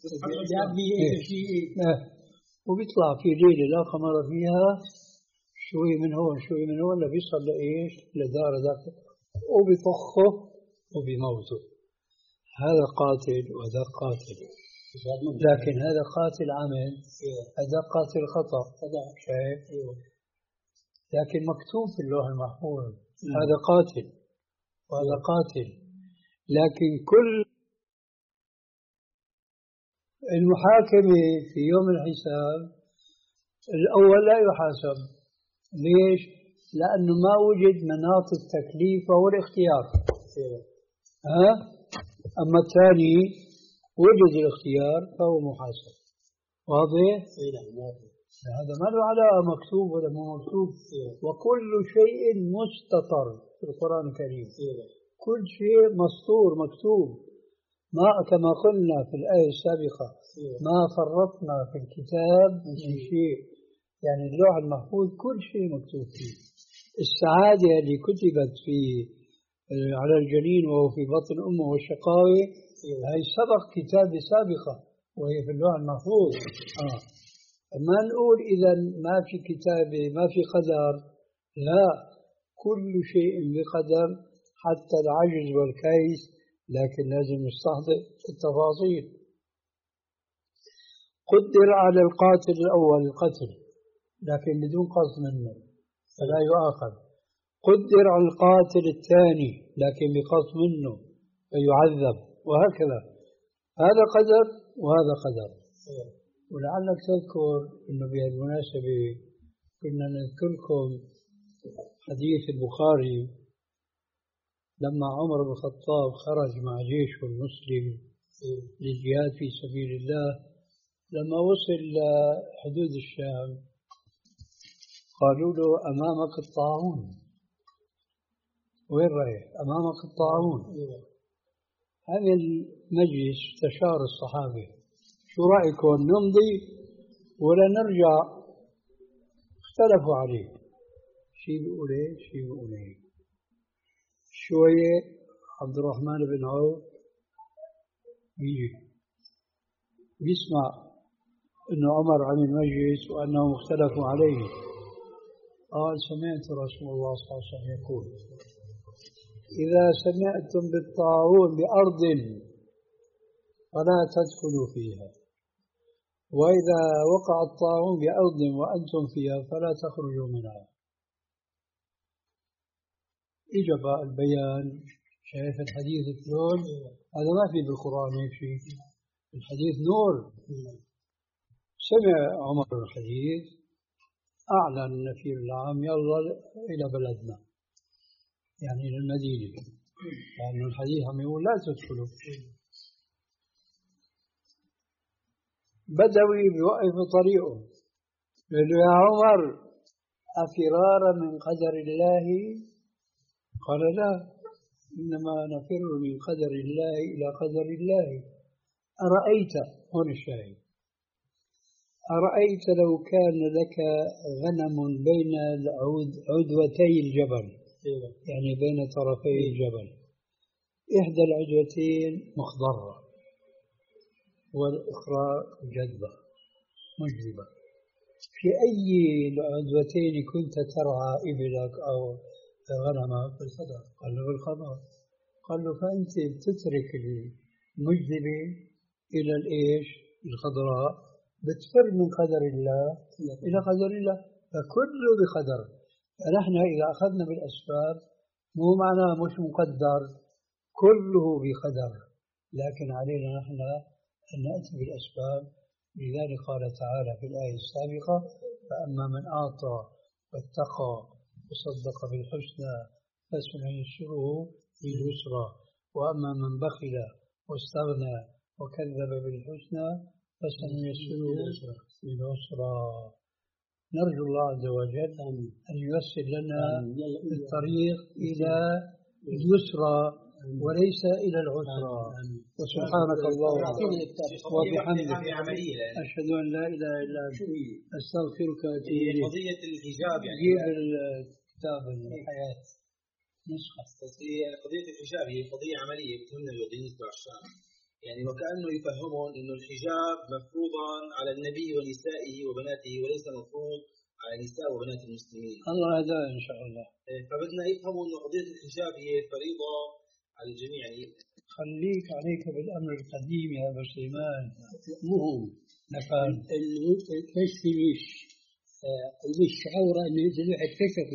إيه. وبيطلع في ليلة لا قمر فيها شوي من هون شوي من هون لبيصل لإيش؟ لدار ذاك، وبيطخه وبيموته. هذا قاتل وهذا قاتل، لكن هذا قاتل عمل، هذا قاتل خطأ. شايف؟ لكن مكتوب في اللوح المحفوظ هذا قاتل وهذا قاتل، لكن كل المحاكمة في يوم الحساب الأول لا يحاسب. ليش؟ لأنه ما وجد مناط التكليف وهو الاختيار. ها؟ أما الثاني وجد الاختيار فهو محاسب. واضح؟ هذا ما له علاقة مكتوب ولا مو مكتوب. وكل شيء مستطر في القرآن الكريم. كل شيء مسطور مكتوب. ما كما قلنا في الآية السابقة ما فرطنا في الكتاب من شيء. يعني اللوح المحفوظ كل شيء مكتوب فيه. السعادة اللي كتبت في على الجنين وهو في بطن أمه والشقاوة هي سبق كتابة سابقة وهي في اللوح المحفوظ. آه. ما نقول إذا ما في كتابة ما في قدر، لا، كل شيء بقدر حتى العجز والكيس، لكن لازم نستحضر التفاصيل. قدر على القاتل الأول القتل لكن بدون قصد منه فلا يؤاخذ. قدر على القاتل الثاني لكن بقصد منه فيعذب، وهكذا. هذا قدر وهذا قدر. ولعلك تذكر أنه بهالمناسبة كنا نذكر لكم حديث البخاري لما عمر بن الخطاب خرج مع جيشه المسلم للجهاد في سبيل الله. لما وصل لحدود الشام قالوا له أمامك الطاعون. وين رايح؟ أمامك الطاعون. هذا المجلس استشار الصحابة شو رأيكم نمضي ولا نرجع؟ اختلفوا عليه، شيء بيقول ايه شيء بيقول ايه. شوية عبد الرحمن بن عوف بيجي بيسمع انه عمر عمل مجلس وانهم اختلفوا عليه. قال سمعت رسول الله صلى الله عليه وسلم يقول إذا سمعتم بالطاعون بأرض فلا تدخلوا فيها، وإذا وقع الطاعون بأرض وأنتم فيها فلا تخرجوا منها. إجب البيان. شايف الحديث شلون؟ هذا ما في بالقرآن هيك شيء. الحديث نور. سمع عمر الحديث أعلن النفير العام يلا إلى بلدنا، يعني للمدينة، لأن يعني الحديث عم يقول لا تدخلوا. بدوي بوقف طريقه قال له يا عمر أفرارا من قدر الله؟ قال لا، إنما نفر من قدر الله إلى قدر الله. أرأيت، هون الشاهد، أرأيت لو كان لك غنم بين عدوتي الجبل، يعني بين طرفي الجبل، إحدى العدوتين مخضرة والأخرى جذبة مجذبة، في أي العدوتين كنت ترعى إبلك أو غنمك؟ في الخضر. قال له بالخضر. قال له فأنت بتترك المجذبة إلى الإيش الخضراء، بتفر من قدر الله إلى قدر الله، فكله بقدر. فنحن إذا أخذنا بالأسباب مو معناه مش مقدر، كله بقدر، لكن علينا نحن أن نأتي بالأسباب. لذلك قال تعالى في الآية السابقة فأما من أعطى واتقى وصدق بالحسنى فسنيسره باليسرى، وأما من بخل واستغنى وكذب بالحسنى فسنيسره بالعسرى. نرجو الله عز وجل أن ييسر لنا الطريق إلى اليسرى وليس إلى العسرى. وسبحانك اللهم وبحمدك أشهد أن لا إله إلا أنت أستغفرك وأتوب إليك. قضية الحجاب يعني جيب الكتاب الحياة نسخة. هي قضية الحجاب هي قضية عملية بتهمنا بالنسبة للشام، يعني وكأنه يفهمون إنه الحجاب مفروضا على النبي ونسائه وبناته وليس مفروض على نساء وبنات المسلمين. الله هذا إن شاء الله. فبدنا يفهموا إنه قضية الحجاب هي فريضة على الجميع. يعني خليك عليك بالأمر القديم يا أبو سليمان، مهم نفهم ايش في وش وش عورة إنه إذا الواحد كشفه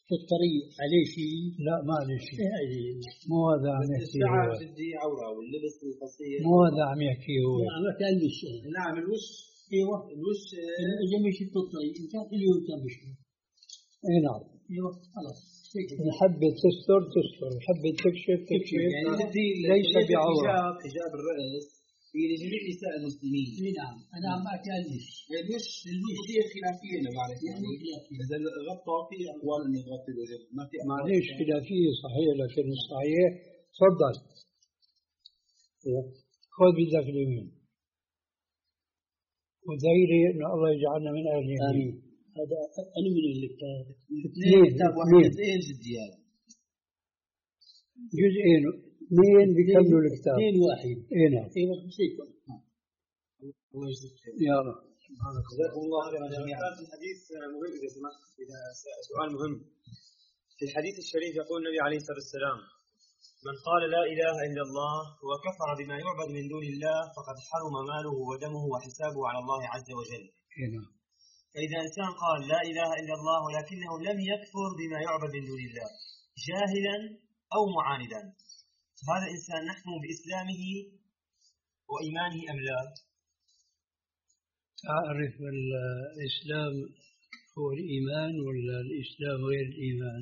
في الطريق عليه شيء؟ لا ما عليه شيء. إيه مو هذا عم يحكي الشعر هو. جدي عورة واللبس القصير. مو هذا عم يحكي هو. عم كان مش. نعم الوش. ايوه الوش. اذا مشي في الطريق ان كان حلو كان بيشوف. اي نعم. ايوه خلاص. إن حبت تستر تستر، حبت تكشف تكشف. يعني جدي ليس بعورة. حجاب حجاب الرأس هي لجميع نساء المسلمين. نعم أنا عم بحكي عن الوش. الوش القضية خلافية أنا بعرف يعني إذا غطى في أقوال إنه يغطي الوجه ما في. معليش خلافية صحيح لكن الصحيح تفضل. خذ بيدك اليمين. ودايري إن الله يجعلنا من أهل اليمين. آمين. هذا أنا من الكتاب. اثنين كتاب واحد جزئين جدي هذا. جزئين اثنين بيكملوا الكتاب. اثنين واحد. اي نعم. ايوه شيء. الله يجزيك خير. يا رب. جزاكم الله خيرا جميعا. الحديث مهم إذا سمحت إذا سؤال مهم. في الحديث الشريف يقول النبي عليه الصلاة والسلام: من قال لا إله إلا الله وكفر بما يعبد من دون الله فقد حرم ماله ودمه وحسابه على الله عز وجل. نعم. فإذا إنسان قال لا إله إلا الله ولكنه لم يكفر بما يعبد من دون الله جاهلا أو معاندا، فهذا الإنسان نحكم بإسلامه وإيمانه أم لا؟ أعرف الإسلام هو الإيمان ولا الإسلام غير الإيمان؟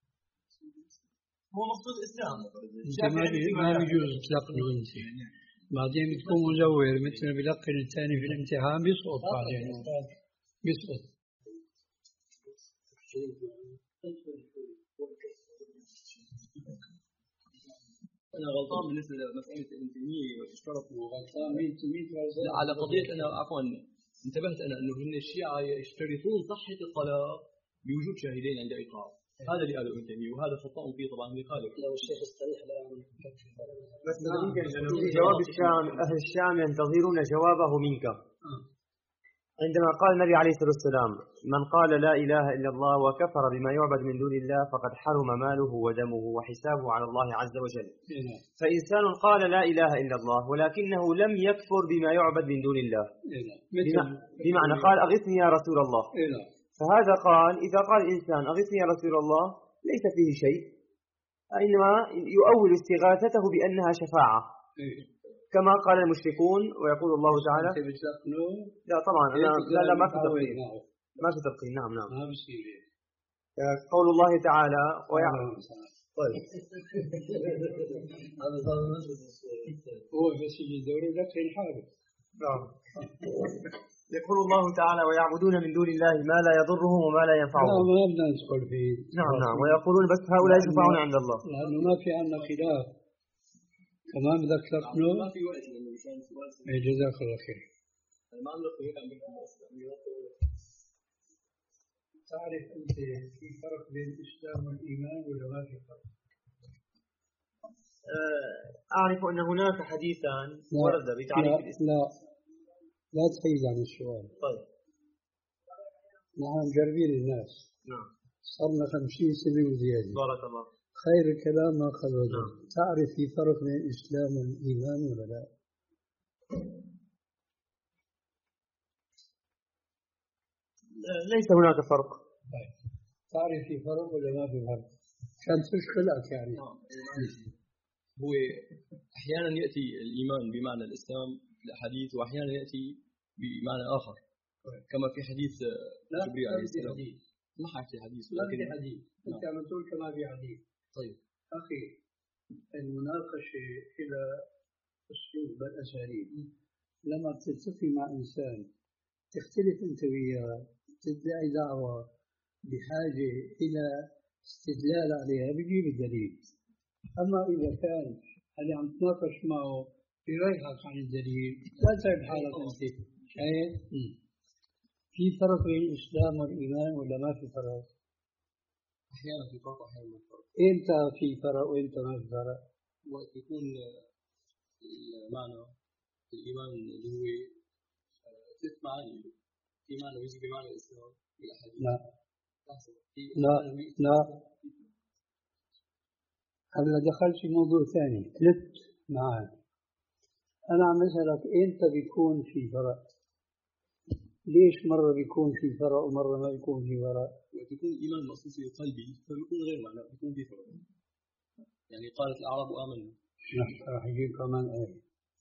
هو مقصود الإسلام. ما بيجوز تلقنه أنت. بعدين بتكون مزور مثل ما بيلقن الثاني في الامتحان بيسقط بعدين. بيسقط. أنا غلطان بالنسبة لمسألة ابن تيمية اشترطوا غلطان مين مين على قضية أنا عفوا انتبهت أنا إنه هن الشيعة يشترطون صحة الطلاق بوجود شاهدين عند إيقاع. هذا اللي قاله ابن تيمية وهذا خطأ فيه طبعا يخالف. لو الشيخ الصريح الآن بس يمكن في جواب الشام أهل الشام ينتظرون جوابه منك. عندما قال النبي عليه الصلاة والسلام: من قال لا إله إلا الله وكفر بما يعبد من دون الله فقد حرم ماله ودمه وحسابه على الله عز وجل. فإنسان قال لا إله إلا الله ولكنه لم يكفر بما يعبد من دون الله، بمعنى قال أغثني يا رسول الله، فهذا قال إذا قال إنسان أغثني يا رسول الله ليس فيه شيء، إنما يؤول استغاثته بأنها شفاعة كما قال المشركون. ويقول الله تعالى: لا طبعا أنا لا لا ما في تبقين، ما في تبقين. نعم نعم. قول الله تعالى ويعلم. طيب هو بس يدور لك الحارب. نعم. يقول الله تعالى: ويعبدون من دون الله ما لا يضرهم وما لا ينفعهم. لا ما بدنا ندخل فيه. نعم نعم. ويقولون بس هؤلاء شفعون عند الله. لأنه ما في عندنا خلاف. كمان بدك تلقنه. ما في وقت لأنه مشان سؤال. جزاك الله خير. ما عم نلقي هيك عم بحكي بس. تعرف أنت في فرق بين الإسلام والإيمان ولا ما في فرق؟ أعرف أن هناك حديثا ورد بتعريف الإسلام. لا لا تحيد عن السؤال. طيب. نحن مجربين الناس. نعم. صرنا خمسين سنة وزيادة. بارك الله. خير الكلام ما خرجه. نعم. تعرف في فرق بين الإسلام والإيمان ولا لا؟ ليس هناك فرق. طيب. تعرف في فرق ولا ما في فرق؟ كان تشكلك يعني. هو أحيانا يأتي الإيمان بمعنى الإسلام الحديث وأحيانا يأتي بمعنى آخر كما في حديث جبريل عليه السلام. ما حكي حديث لكن في حديث أنت عم تقول كما في حديث. طيب أخي المناقشة إلى أسلوب الأساليب. لما تلتقي مع إنسان تختلف أنت وياه تدعي دعوة بحاجة إلى استدلال عليها بيجيب الدليل. أما إذا كان اللي عم تناقش معه يريحك عن الدليل لا تعب حالك أنت. شايف؟ في فرق بين الإسلام والإيمان ولا ما في فرق؟ أحيانا في فرق أحيانا ما في فرق. إمتى في فرق وإمتى ما في فرق؟ وقت يكون المعنى الإيمان اللي هو ثلاث معاني، في معنى يجي بمعنى الإسلام في الأحاديث. لا لا لا هلا دخلت في موضوع ثاني ثلاث معاني. أنا عم أسألك إمتى بيكون في فرق؟ ليش مرة بيكون في فرق ومرة ما بيكون في فرق؟ يكون الإيمان مخصوصي قلبي فبيكون غير معنى بيكون في فرق. يعني قالت الأعراب آمنا. راح يجيب كمان آية.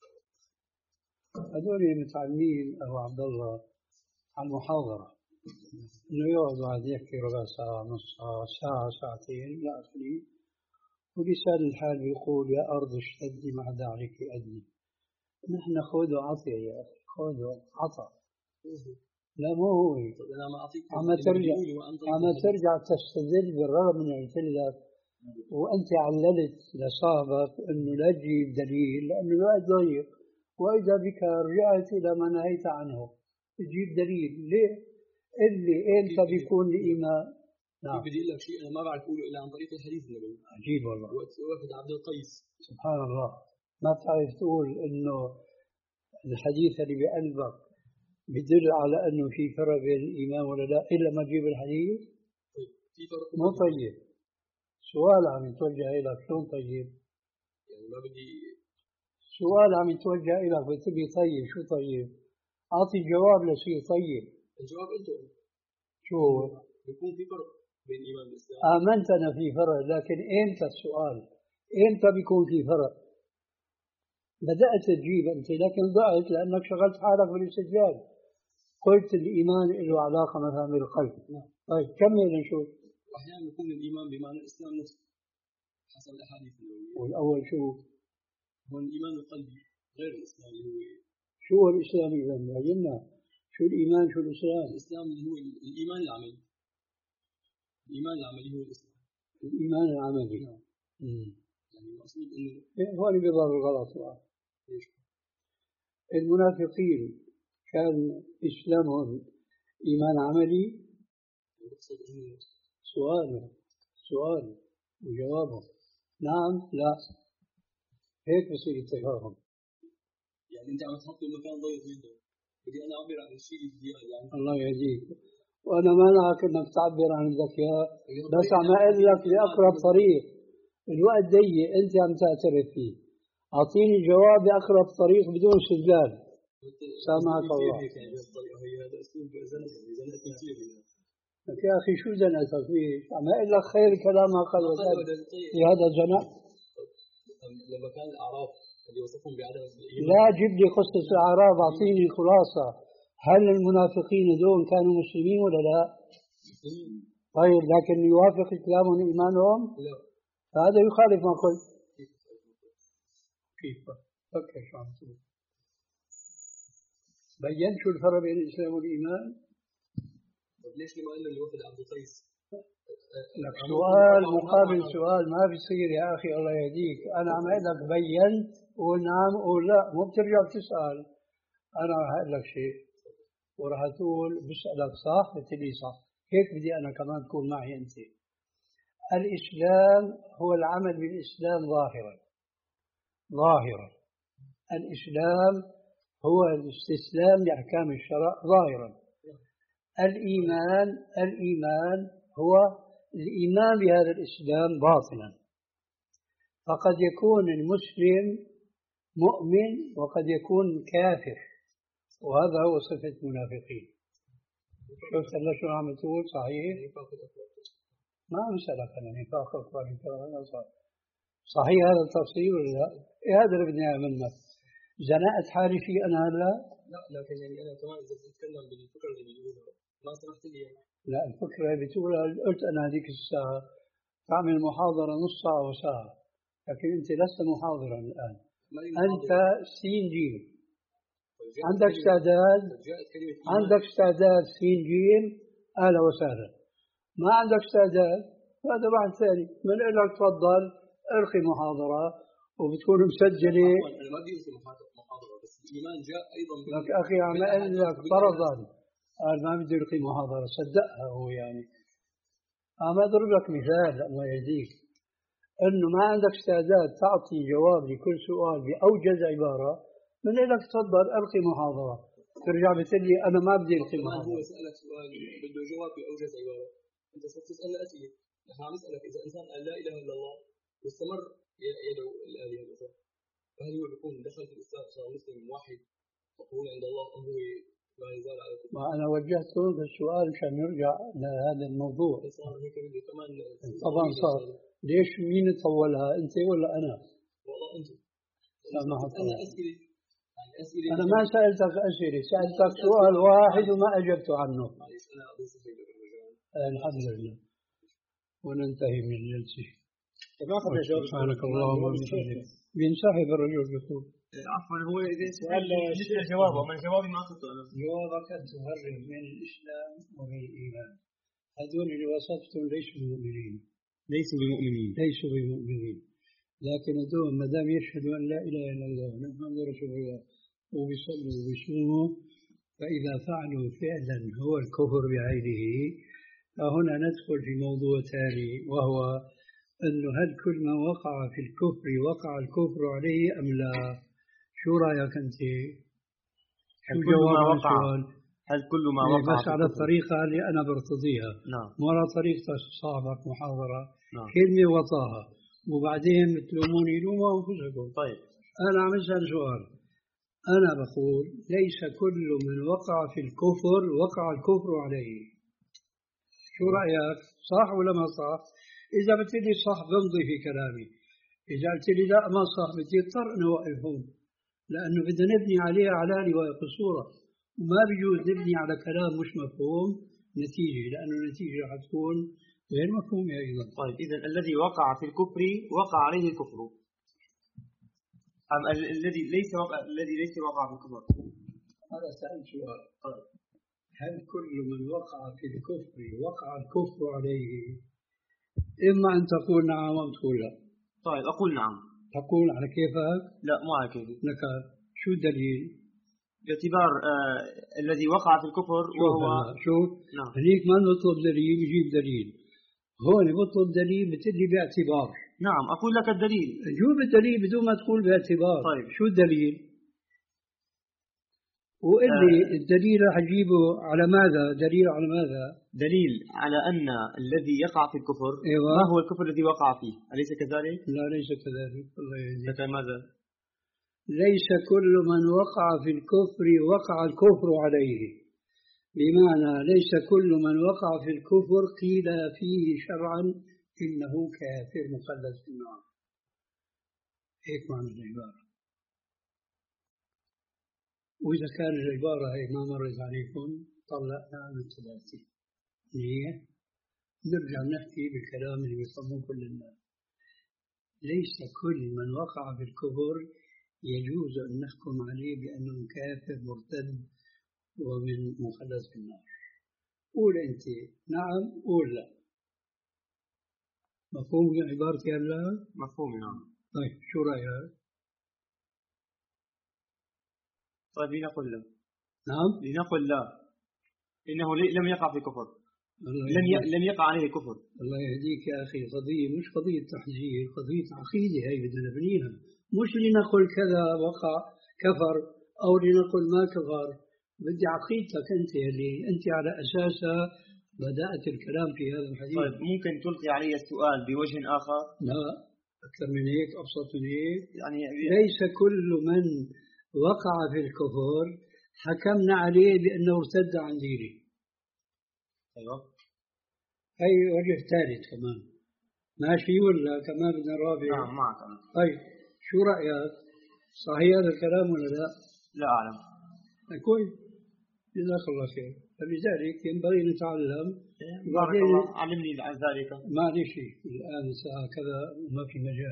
هذول متعلمين أبو عبد الله عن محاضرة إنه يقعد واحد يحكي ربع ساعة نص ساعة ساعة ساعتين إلى آخره، ولسان الحال بيقول يا أرض اشتدي مع ذلك أدني. نحن خذ وعطي يا أخي، خذ وعطى. لا مو هو عم ترجع عم ترجع تستدل بالرغم من قلت لك وأنت عللت لصاحبك إنه لا تجيب دليل لأنه الوقت ضيق، وإذا بك رجعت إلى ما نهيت عنه تجيب دليل. ليه؟ اللي إمتى بيكون الإيمان؟ نعم. بدي أقول لك شيء أنا ما بعرف أقوله إلا عن طريق الحديث النبوي. عجيب والله. وقت عبد القيس. سبحان الله. ما بتعرف تقول إنه الحديث اللي بقلبك بدل على أنه في فرق بين الإيمان ولا لا إلا ما تجيب الحديث؟ طيب. في فرق. مو طيب. سؤال عم يتوجه إليك شلون طيب؟ يعني ما بدي. سؤال عم يتوجه إليك بتبي طيب شو طيب؟ أعطي جواب لشيء طيب. الجواب أنت. شو؟ بيكون في فرق بين الإيمان والإسلام. آمنت أنا في فرق، لكن إمتى السؤال؟ إمتى بيكون في فرق؟ بدأت تجيب أنت لكن ضعت لأنك شغلت حالك بالاستدلال. قلت الإيمان له علاقة مثلا بالقلب. طيب كمل نشوف. وأحيانا يكون الإيمان بمعنى الإسلام نفسه حسب الأحاديث النبوية. والأول شو؟ هو الإيمان القلبي غير الإسلام اللي هو. شو هو الإسلام إذا؟ بينا شو الإيمان شو الإسلام؟ الإسلام اللي هو الإيمان العملي. الإيمان العملي هو الإسلام. الإيمان العملي. نعم. يعني المقصود إنه. هون بيظهر الغلط بقى. ليش؟ المنافقين كان إسلامهم إيمان عملي. سؤال سؤال وجوابه نعم لا، هيك بصير التفاهم. يعني أنت عم تحط المكان ضيق جدا، بدي أنا أعبر عن الشيء اللي يعني. الله يهديك، وأنا ما ناك إنك تعبر عن الذكاء، بس عم أقول لك بأقرب طريق. الوقت ضيق أنت عم تعترف فيه، أعطيني جواب بأقرب طريق بدون استدلال. سامحك الله. هذا أسلوب زنقة زنقة كثير. يا أخي شو زنقتك فيه؟ عم أقول لك خير كلام ما قال في هذا زنق. لما كان الأعراب اللي وصفهم بعدم الإيمان. لا جيب لي قصة الأعراب، أعطيني الخلاصة. هل المنافقين دول كانوا مسلمين ولا لا؟ طيب لكن يوافق كلامهم إيمانهم؟ لا. هذا يخالف ما قلت. كيف؟ فكر شو عم تقول. بيّنت شو الفرق بين الإسلام والإيمان؟ طيب ليش لما قلنا اللي وفد عبد القيس؟ لك سؤال مقابل سؤال ما بيصير يا أخي الله يهديك. أنا عم أقول لك بيّنت ونعم ولا، مو بترجع بتسأل. أنا راح أقول لك شيء وراح تقول بسألك صح بتقولي صح. هيك بدي أنا كمان تكون معي أنت. الإسلام هو العمل بالإسلام ظاهرا ظاهرا. الإسلام هو الاستسلام لأحكام الشرع ظاهرا. الإيمان الإيمان هو الإيمان بهذا الإسلام باطنا. فقد يكون المسلم مؤمن وقد يكون كافر، وهذا هو صفة المنافقين. شفت الله شو عم تقول؟ صحيح؟ ما مسألك أنا نفاق أكبر من كلام صحيح هذا التفسير ولا لا؟ إيه هذا اللي بدنا إياه منك. زنقت حالي فيه أنا هلا؟ لا لكن يعني أنا كمان إذا بتتكلم بالفكرة اللي بيقولها ما سمحت لي. لا الفكرة اللي بتقولها قلت أنا هذيك الساعة تعمل محاضرة نص ساعة وساعة، لكن أنت لست محاضرا الآن، أنت سين جيم. عندك استعداد؟ عندك استعداد سين جيم أهلا وسهلا. ما عندك استعداد هذا بعد ثاني من لك تفضل ألقي محاضرة وبتكون مسجلة. أنا ما بدي ألقي محاضرة بس الإيمان جاء أيضا. لك أخي عم أقول لك فرضا قال ما بدي ألقي محاضرة صدقها هو يعني. أما أضرب لك مثال الله يهديك إنه ما عندك استعداد تعطي جواب لكل سؤال بأوجز عبارة، من لك تفضل ألقي محاضرة ترجع بتقول لي أنا ما بدي ألقي محاضرة. هو سألك سؤال بده جواب بأوجز عبارة، أنت صرت تسأل أسئلة. نحن عم نسألك إذا إنسان قال لا إله إلا الله واستمر يدعو الآلهة الأخرى، فهل هو بيكون دخل في الإسلام صار مسلم واحد مقبول عند الله أم هو لا يزال على كفر. وأنا وجهت لهم السؤال عشان نرجع لهذا الموضوع. صار هيك بدي كمان طبعا صار. ليش مين طولها أنت ولا أنا؟ والله أنت. لا ما أنا أسئلة يعني أسئلة أنا ما سألتك أسئلة، سألتك سؤال واحد وما أجبت عنه. معلش أنا أبو سفيان الحمد لله. وننتهي من الجلسة. ما أخذنا جواب. سبحانك اللهم وبحمدك. بينسحب الرجل بيقول. عفوا هو إذا سؤال مثل جوابه من جوابي ما أخذته أنا. جوابك أن تفرق بين الإسلام وبين الإيمان. هذول اللي وصفتهم ليسوا بمؤمنين. ليسوا بمؤمنين. ليسوا بمؤمنين. لكن هذول ما دام يشهدوا أن لا إله إلا الله محمد رسول الله وبيصلوا وبيصوموا، فإذا فعلوا فعلا هو الكفر بعينه، فهنا ندخل في موضوع ثاني، وهو أنه هل كل ما وقع في الكفر وقع الكفر عليه أم لا؟ شو رأيك أنت؟ هل كل ما وقع هل كل ما وقع بس على الطريقة اللي أنا برتضيها. نعم. مو على طريقة صاحبك محاضرة. نعم. كلمة وطاها وبعدين تلوموني لوموا أنفسكم. طيب أنا عم أسأل سؤال. أنا بقول ليس كل من وقع في الكفر وقع الكفر عليه. شو رأيك؟ صح ولا ما صح؟ إذا قلت لي صح بمضي في كلامي، إذا قلت لي لا ما صح بدي اضطر أن أوقف هون، لأنه بدنا نبني عليه على رواية قصورة، وما بيجوز نبني على كلام مش مفهوم نتيجة، لأنه النتيجة رح تكون غير مفهومة أيضا. طيب إذا الذي وقع في الكفر وقع عليه الكفر، أم الذي ليس وقع الذي ليس وقع في الكفر؟ هذا سأل سؤال. طيب هل كل من وقع في الكفر وقع الكفر عليه؟ إما أن تقول نعم أو تقول لا. طيب أقول نعم. تقول على كيفك؟ لا مو على كيفي. لك شو الدليل؟ باعتبار آه الذي وقع في الكفر وهو شو؟ نعم. هنيك ما نطلب دليل يجيب دليل. هون بطلب دليل بتقول لي باعتبار. نعم أقول لك الدليل. جيب الدليل بدون ما تقول باعتبار. طيب شو الدليل؟ وقل لي آه. الدليل راح اجيبه على ماذا؟ دليل على ماذا؟ دليل على أن الذي يقع في الكفر أيوة. ما هو الكفر الذي وقع فيه؟ أليس كذلك؟ لا ليس كذلك. الله يهديك. ماذا؟ ليس كل من وقع في الكفر وقع الكفر عليه. بمعنى ليس كل من وقع في الكفر قيل فيه شرعا إنه كافر مخلد في النار. هيك معنى العبارة. وإذا كان العبارة هي ما مرت عليكم طلعنا من ثلاثة. هي نرجع نحكي بالكلام اللي بيصمم كل الناس. ليس كل من وقع في الكفر يجوز أن نحكم عليه بأنه كافر مرتد ومن مخلد في النار. قول أنت نعم قول لا. مفهوم عبارتي هلا؟ مفهوم نعم. طيب شو رأيك؟ طيب لنقل لا. نعم؟ لنقل لا. إنه لم يقع في كفر. لم لم يقع عليه كفر. الله يهديك يا أخي. قضية مش قضية تحذير، قضية عقيدة هي بدنا نبنيها. مش لنقل كذا وقع كفر أو لنقل ما كفر. بدي عقيدتك أنت اللي أنت على أساسها بدأت الكلام في هذا الحديث. طيب ممكن تلقي علي السؤال بوجه آخر؟ لا أكثر من هيك أبسط من هيك. يعني ليس كل من وقع في الكفر حكمنا عليه بأنه ارتد عن دينه. أيوة. هي وجه ثالث كمان. ماشي ولا كمان بدنا رابع؟ نعم معك أنا. طيب شو رأيك؟ صحيح هذا الكلام ولا لا؟ لا أعلم. كويس. جزاك الله خير. فلذلك ينبغي نتعلم. بارك الله علمني عن ذلك. معلش الآن الساعة كذا وما في مجال.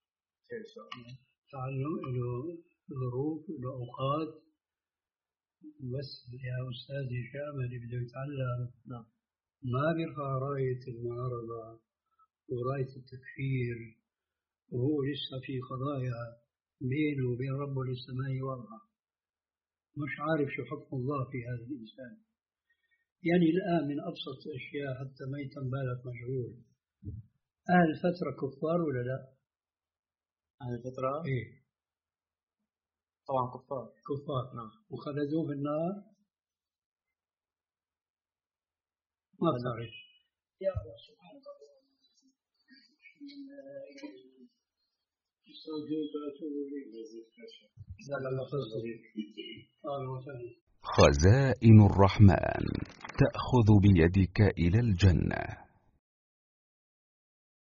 تعلم له ظروف له أوقات. بس يا أستاذ هشام اللي بده يتعلم نعم. ما بيرفع راية المعارضة وراية التكفير وهو لسه في قضايا بينه وبين ربه للسماء والأرض، مش عارف شو حكم الله في هذا الإنسان. يعني الآن من أبسط الأشياء حتى ما يتم بالك مشغول، أهل الفترة كفار ولا لا؟ أهل الفترة؟ إيه طبعا كفار. كفار نعم. وخلدوه في النار؟ ما بتعرف. يا الله سبحانه وتعالى. استغفرك واتوب اليك. خزائن الرحمن تأخذ بيدك إلى الجنة.